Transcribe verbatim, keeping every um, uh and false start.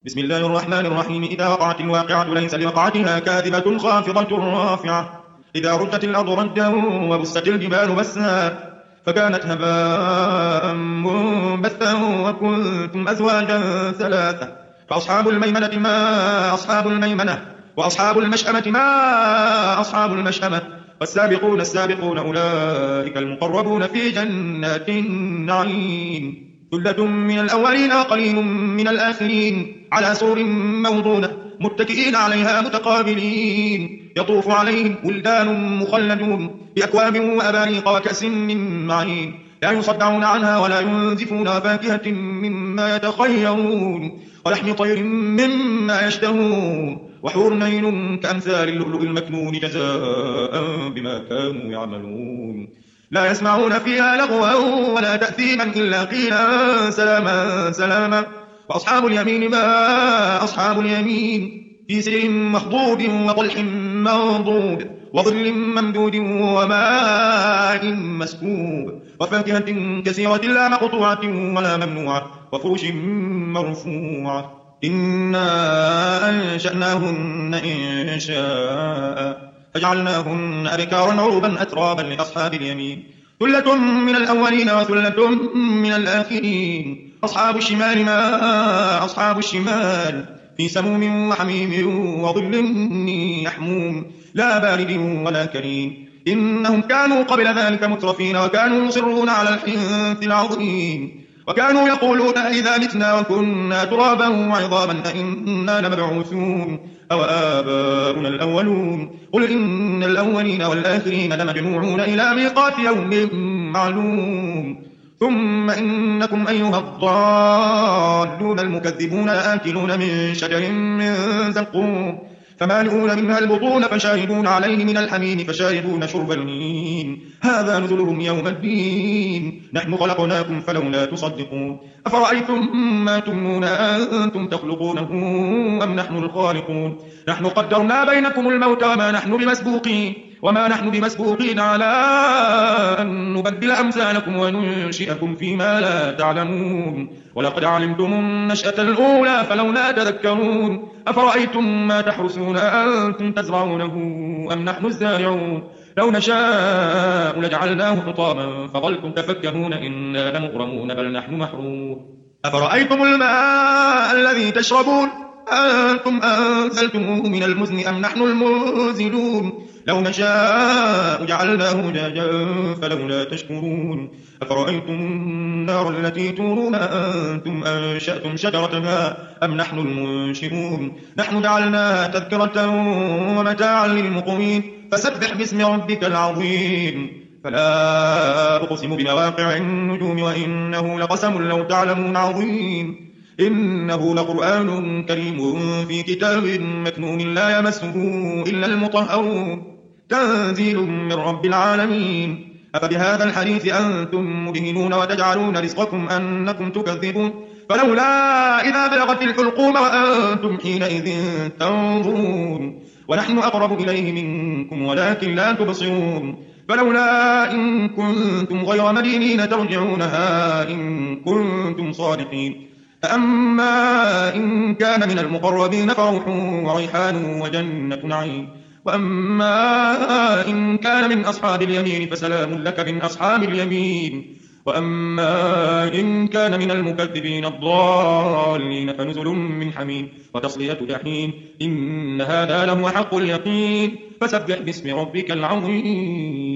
بسم الله الرحمن الرحيم. إذا وقعت الواقعة ليس لوقعتها كاذبة خافضة رافعة. إذا رجت الأرض ردا وبست الجبال بسا فكانت هباء منبثا وكنتم أزواجا ثلاثة. فأصحاب الميمنة ما أصحاب الميمنة وأصحاب المشأمة ما أصحاب المشأمة. والسابقون السابقون أولئك المقربون في جنات النعيم. ثلة من الأولين وقليل من الآخرين على سرر موضونة متكئين عليها متقابلين يطوف عليهم ولدان مخلدون بأكواب وأباريق وكأس من معين لا يصدعون عنها ولا ينزفون وفاكهة مما يتخيرون ولحم طير مما يشتهون وحور عين كأمثال اللؤلؤ المكنون جزاء بما كانوا يعملون. لا يسمعون فيها لغوا ولا تأثيما إلا قيلا سلاما سلاما. وأصحاب اليمين ما أصحاب اليمين في سدر مخضود وطلح منضود وظل ممدود وماء مسكوب وفاكهة كثيرة لا مقطوعة ولا ممنوعة وفرش مرفوعة. إنا أنشأناهن إن شاء فجعلناهن أبكارا عربا أترابا لأصحاب اليمين. ثلة من الأولين وثلة من الآخرين. أصحاب الشمال ما أصحاب الشمال في سموم وحميم وظل يحموم لا بارد ولا كريم. إنهم كانوا قبل ذلك مترفين وكانوا يصرون على الحنث العظيم وكانوا يقولون إذا متنا وكنا ترابا وعظاما أئنا لمبعوثون أو آباؤنا الأولون. قل إن الأولين والآخرين لمجموعون إلى ميقات يوم معلوم. ثم إنكم أيها الضالون المكذبون لآكلون من شجر من زقوم فمالئون منها البطون فشاربون عليه من الحميم فشاربون شرب الهين هذا نزلهم يوم الدين. نحن خلقناكم فلولا تصدقون. أفرأيتم ما تمنون أنتم تخلقونه أم نحن الخالقون. نحن قدرنا بينكم الموت وما نحن بمسبوقين وما نحن بمسبوقين على أن نبدل أمثالكم وننشئكم فيما لا تعلمون. ولقد علمتم النشأة الأولى فلولا تذكرون. أفرأيتم ما تحرسون أنتم تزرعونه أم نحن الزارعون. لو نشاء لجعلناه حطاما فظلتم تفكهون إنا لمغرمون بل نحن محرومون. أفرأيتم الماء الذي تشربون أنتم أنزلتموه من المزن أم نحن المنزلون. لو نشاء جعلناه جاجا فلولا تشكرون. أفرأيتم النار التي تورون أنتم أنشأتم شجرتها أم نحن المنشئون. نحن جعلناها تذكرة ومتاعا للمقوين فسبح باسم ربك العظيم. فلا أقسم بمواقع النجوم وإنه لقسم لو تعلمون عظيم. إنه لقرآن كريم في كتاب مكنون لا يمسه إلا المطهرون تنزيل من رب العالمين. أفبهذا الحديث أنتم مدهنون وتجعلون رزقكم أنكم تكذبون. فلولا إذا بلغت الحلقوم وأنتم حينئذ تنظرون ونحن أقرب إليه منكم ولكن لا تبصرون. فلولا إن كنتم غير مدينين ترجعونها إن كنتم صادقين. فأما إن كان من المقربين فروح وريحان وجنة نعيم. وأما إن كان من أصحاب اليمين فسلام لك من أصحاب اليمين. وأما إن كان من المكذبين الضالين فنزل من حميم وتصلية جحيم. إن هذا لهو حق اليقين. فسبح باسم ربك العظيم.